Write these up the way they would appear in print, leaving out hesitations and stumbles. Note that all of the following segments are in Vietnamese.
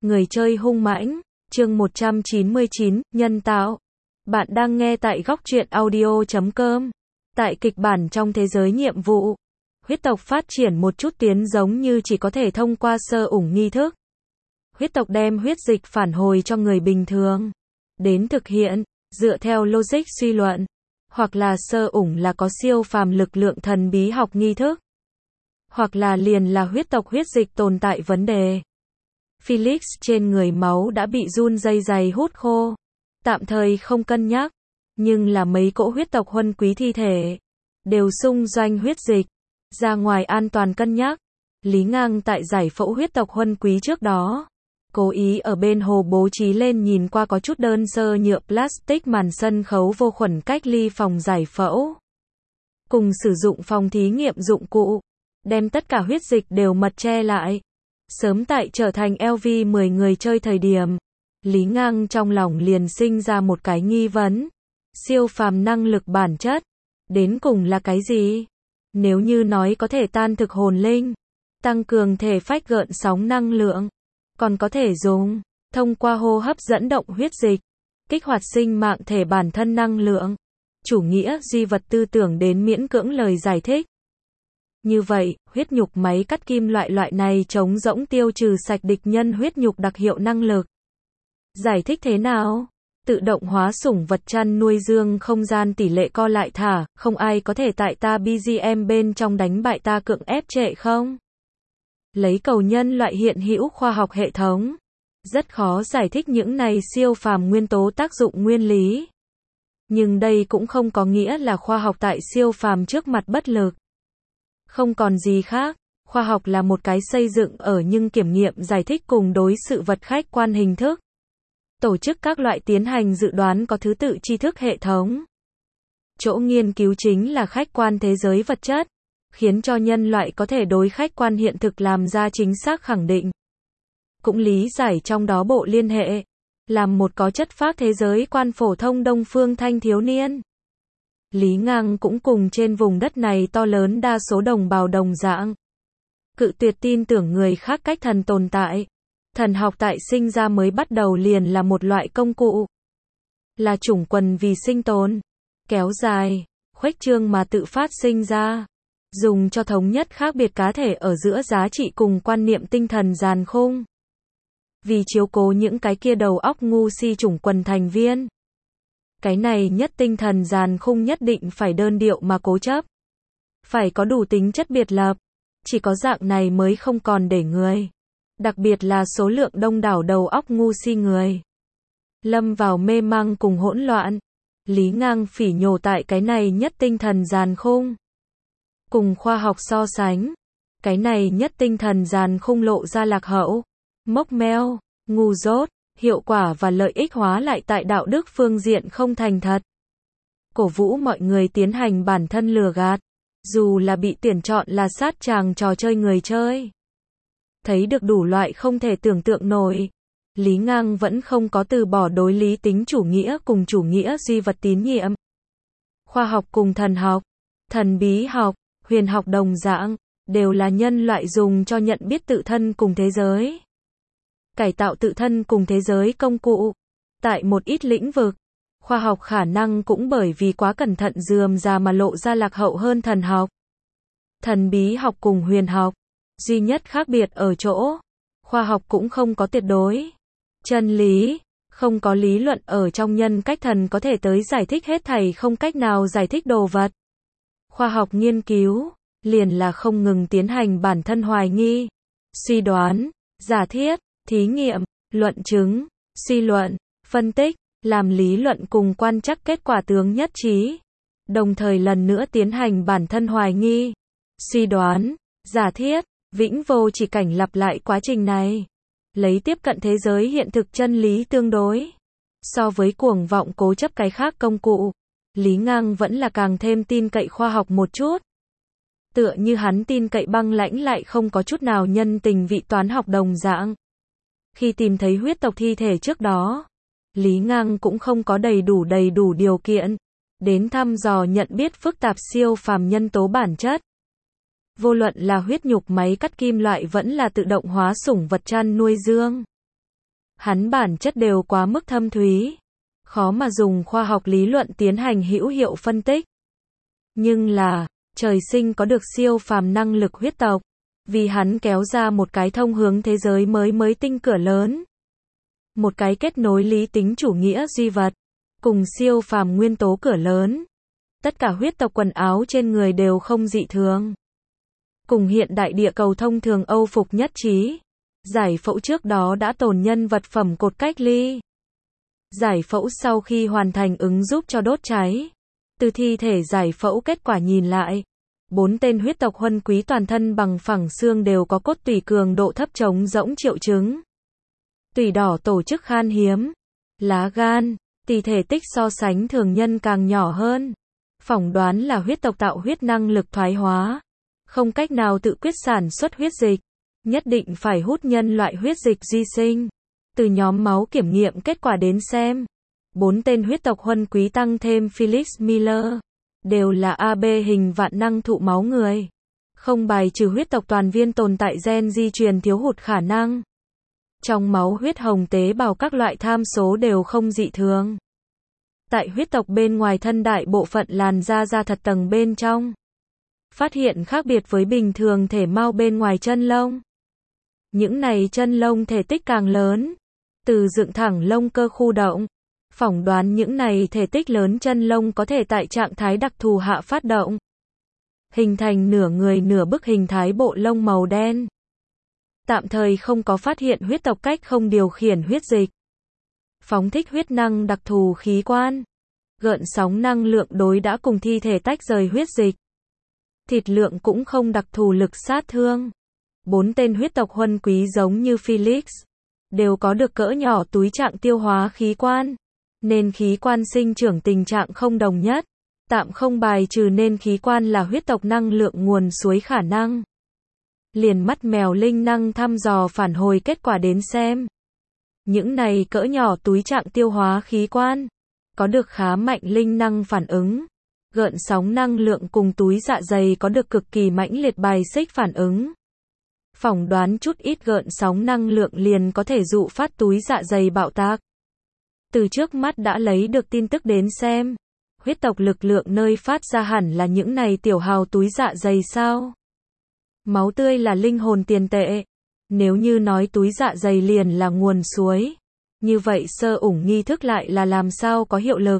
Người chơi hung mãnh, chương 199, nhân tạo. Bạn đang nghe tại góc truyện audio.com. Tại kịch bản trong thế giới nhiệm vụ, huyết tộc phát triển một chút tiến giống như chỉ có thể thông qua sơ ủng nghi thức. Huyết tộc đem huyết dịch phản hồi cho người bình thường. Đến thực hiện, dựa theo logic suy luận. Hoặc là sơ ủng là có siêu phàm lực lượng thần bí học nghi thức. Hoặc là liền là huyết tộc huyết dịch tồn tại vấn đề. Felix trên người máu đã bị run dây dày hút khô. Tạm thời không cân nhắc. Nhưng là mấy cỗ huyết tộc huân quý thi thể. Đều xung doanh huyết dịch. Ra ngoài an toàn cân nhắc. Lý Ngang tại giải phẫu huyết tộc huân quý trước đó. Cố ý ở bên hồ bố trí lên nhìn qua có chút đơn sơ nhựa plastic màn sân khấu vô khuẩn cách ly phòng giải phẫu. Cùng sử dụng phòng thí nghiệm dụng cụ. Đem tất cả huyết dịch đều mật che lại. Sớm tại trở thành LV10 người chơi thời điểm, Lý Ngang trong lòng liền sinh ra một cái nghi vấn. Siêu phàm năng lực bản chất, đến cùng là cái gì? Nếu như nói có thể tan thực hồn linh, tăng cường thể phách gợn sóng năng lượng, còn có thể dùng, thông qua hô hấp dẫn động huyết dịch, kích hoạt sinh mạng thể bản thân năng lượng, chủ nghĩa duy vật tư tưởng đến miễn cưỡng lời giải thích. Như vậy, huyết nhục máy cắt kim loại này trống rỗng tiêu trừ sạch địch nhân huyết nhục đặc hiệu năng lực. Giải thích thế nào? Tự động hóa sủng vật chăn nuôi dương không gian tỷ lệ co lại thả, không ai có thể tại ta BGM bên trong đánh bại ta cưỡng ép trệ không? Lấy cầu nhân loại hiện hữu khoa học hệ thống. Rất khó giải thích những này siêu phàm nguyên tố tác dụng nguyên lý. Nhưng đây cũng không có nghĩa là khoa học tại siêu phàm trước mặt bất lực. Không còn gì khác, khoa học là một cái xây dựng ở nhưng kiểm nghiệm giải thích cùng đối sự vật khách quan hình thức. Tổ chức các loại tiến hành dự đoán có thứ tự tri thức hệ thống. Chỗ nghiên cứu chính là khách quan thế giới vật chất, khiến cho nhân loại có thể đối khách quan hiện thực làm ra chính xác khẳng định. Cũng lý giải trong đó bộ liên hệ, làm một có chất phác thế giới quan phổ thông đông phương thanh thiếu niên. Lý Ngang cũng cùng trên vùng đất này to lớn đa số đồng bào đồng dạng. Cự tuyệt tin tưởng người khác cách thần tồn tại. Thần học tại sinh ra mới bắt đầu liền là một loại công cụ. Là chủng quần vì sinh tồn. Kéo dài, khuếch trương mà tự phát sinh ra. Dùng cho thống nhất khác biệt cá thể ở giữa giá trị cùng quan niệm tinh thần giàn khung. Vì chiếu cố những cái kia đầu óc ngu si chủng quần thành viên. Cái này nhất tinh thần giàn khung nhất định phải đơn điệu mà cố chấp. Phải có đủ tính chất biệt lập. Chỉ có dạng này mới không còn để người. Đặc biệt là số lượng đông đảo đầu óc ngu si người. Lâm vào mê mang cùng hỗn loạn. Lý Ngang phỉ nhổ tại cái này nhất tinh thần giàn khung. Cùng khoa học so sánh. Cái này nhất tinh thần giàn khung lộ ra lạc hậu. Mốc meo, ngu dốt. Hiệu quả và lợi ích hóa lại tại đạo đức phương diện không thành thật. Cổ vũ mọi người tiến hành bản thân lừa gạt. Dù là bị tuyển chọn là sát tràng trò chơi người chơi. Thấy được đủ loại không thể tưởng tượng nổi. Lý Ngang vẫn không có từ bỏ đối lý tính chủ nghĩa cùng chủ nghĩa duy vật tín nhiệm. Khoa học cùng thần học, thần bí học, huyền học đồng dạng, đều là nhân loại dùng cho nhận biết tự thân cùng thế giới. Cải tạo tự thân cùng thế giới công cụ. Tại một ít lĩnh vực, khoa học khả năng cũng bởi vì quá cẩn thận rườm rà mà lộ ra lạc hậu hơn thần học. Thần bí học cùng huyền học, duy nhất khác biệt ở chỗ, khoa học cũng không có tuyệt đối. Chân lý, không có lý luận ở trong nhân cách thần có thể tới giải thích hết thảy không cách nào giải thích đồ vật. Khoa học nghiên cứu, liền là không ngừng tiến hành bản thân hoài nghi, suy đoán, giả thiết, thí nghiệm, luận chứng, suy luận, phân tích, làm lý luận cùng quan trắc kết quả tướng nhất trí. Đồng thời lần nữa tiến hành bản thân hoài nghi, suy đoán, giả thiết, vĩnh vô chỉ cảnh lặp lại quá trình này. Lấy tiếp cận thế giới hiện thực chân lý tương đối. So với cuồng vọng cố chấp cái khác công cụ, Lý Ngang vẫn là càng thêm tin cậy khoa học một chút. Tựa như hắn tin cậy băng lãnh lại không có chút nào nhân tình vị toán học đồng dạng. Khi tìm thấy huyết tộc thi thể trước đó, Lý Ngang cũng không có đầy đủ điều kiện đến thăm dò nhận biết phức tạp siêu phàm nhân tố bản chất. Vô luận là huyết nhục máy cắt kim loại vẫn là tự động hóa sủng vật chăn nuôi dương. Hắn bản chất đều quá mức thâm thúy, khó mà dùng khoa học lý luận tiến hành hữu hiệu phân tích. Nhưng là, trời sinh có được siêu phàm năng lực huyết tộc, vì hắn kéo ra một cái thông hướng thế giới mới tinh cửa lớn. Một cái kết nối lý tính chủ nghĩa duy vật, cùng siêu phàm nguyên tố cửa lớn. Tất cả huyết tộc quần áo trên người đều không dị thường. Cùng hiện đại địa cầu thông thường Âu phục nhất trí. Giải phẫu trước đó đã tồn nhân vật phẩm cột cách ly. Giải phẫu sau khi hoàn thành ứng giúp cho đốt cháy. Từ thi thể giải phẫu kết quả nhìn lại, 4 tên huyết tộc huân quý toàn thân bằng phẳng xương đều có cốt tủy cường độ thấp trống rỗng triệu chứng. Tủy đỏ tổ chức khan hiếm, lá gan, tỷ thể tích so sánh thường nhân càng nhỏ hơn. Phỏng đoán là huyết tộc tạo huyết năng lực thoái hóa, không cách nào tự quyết sản xuất huyết dịch, nhất định phải hút nhân loại huyết dịch duy sinh. Từ nhóm máu kiểm nghiệm kết quả đến xem, 4 tên huyết tộc huân quý tăng thêm Felix Miller, đều là AB hình vạn năng thụ máu người. Không bài trừ huyết tộc toàn viên tồn tại gen di truyền thiếu hụt khả năng. Trong máu huyết hồng tế bào các loại tham số đều không dị thường. Tại huyết tộc bên ngoài thân đại bộ phận làn da thật tầng bên trong. Phát hiện khác biệt với bình thường thể mao bên ngoài chân lông. Những này chân lông thể tích càng lớn, từ dựng thẳng lông cơ khu động. Phỏng đoán những này thể tích lớn chân lông có thể tại trạng thái đặc thù hạ phát động, hình thành nửa người nửa bức hình thái bộ lông màu đen. Tạm thời không có phát hiện huyết tộc cách không điều khiển huyết dịch. Phóng thích huyết năng đặc thù khí quan. Gợn sóng năng lượng đối đã cùng thi thể tách rời huyết dịch. Thịt lượng cũng không đặc thù lực sát thương. 4 tên huyết tộc huân quý giống như Felix, đều có được cỡ nhỏ túi trạng tiêu hóa khí quan, nên khí quan sinh trưởng tình trạng không đồng nhất. Tạm không bài trừ nên khí quan là huyết tộc năng lượng nguồn suối khả năng. Liền mắt mèo linh năng thăm dò phản hồi kết quả đến xem. Những này cỡ nhỏ túi trạng tiêu hóa khí quan, có được khá mạnh linh năng phản ứng. Gợn sóng năng lượng cùng túi dạ dày có được cực kỳ mãnh liệt bài xích phản ứng. Phỏng đoán chút ít gợn sóng năng lượng liền có thể dụ phát túi dạ dày bạo tạc. Từ trước mắt đã lấy được tin tức đến xem, huyết tộc lực lượng nơi phát ra hẳn là những này tiểu hào túi dạ dày sao? Máu tươi là linh hồn tiền tệ. Nếu như nói túi dạ dày liền là nguồn suối, như vậy sơ ủng nghi thức lại là làm sao có hiệu lực?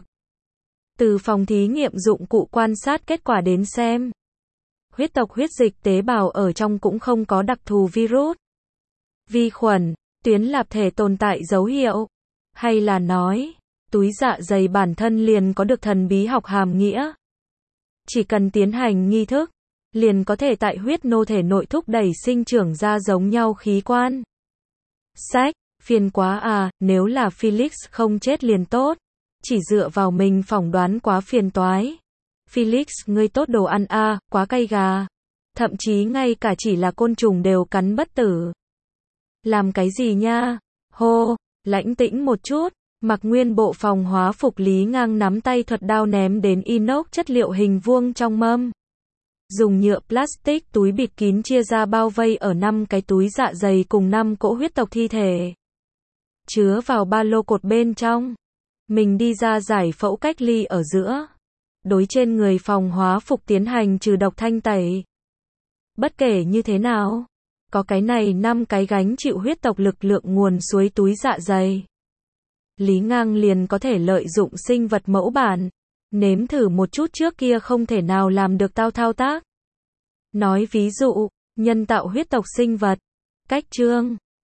Từ phòng thí nghiệm dụng cụ quan sát kết quả đến xem, huyết tộc huyết dịch tế bào ở trong cũng không có đặc thù virus, vi khuẩn, tuyến lạp thể tồn tại dấu hiệu. Hay là nói, túi dạ dày bản thân liền có được thần bí học hàm nghĩa. Chỉ cần tiến hành nghi thức, liền có thể tại huyết nô thể nội thúc đẩy sinh trưởng ra giống nhau khí quan. Sách, phiền quá à, nếu là Felix không chết liền tốt. Chỉ dựa vào mình phỏng đoán quá phiền toái. Felix, ngươi tốt đồ ăn à, quá cay gà. Thậm chí ngay cả chỉ là côn trùng đều cắn bất tử. Làm cái gì nha? Hô, lãnh tĩnh một chút. Mặc nguyên bộ phòng hóa phục Lý Ngang nắm tay thuật đao ném đến inox chất liệu hình vuông trong mâm. Dùng nhựa plastic túi bịt kín chia ra bao vây ở 5 cái túi dạ dày cùng 5 cỗ huyết tộc thi thể. Chứa vào ba lô cột bên trong. Mình đi ra giải phẫu cách ly ở giữa. Đối trên người phòng hóa phục tiến hành trừ độc thanh tẩy. Bất kể như thế nào, có cái này 5 cái gánh chịu huyết tộc lực lượng nguồn suối túi dạ dày. Lý Ngang liền có thể lợi dụng sinh vật mẫu bản, nếm thử một chút trước kia không thể nào làm được thao tác. Nói ví dụ, nhân tạo huyết tộc sinh vật, cách chương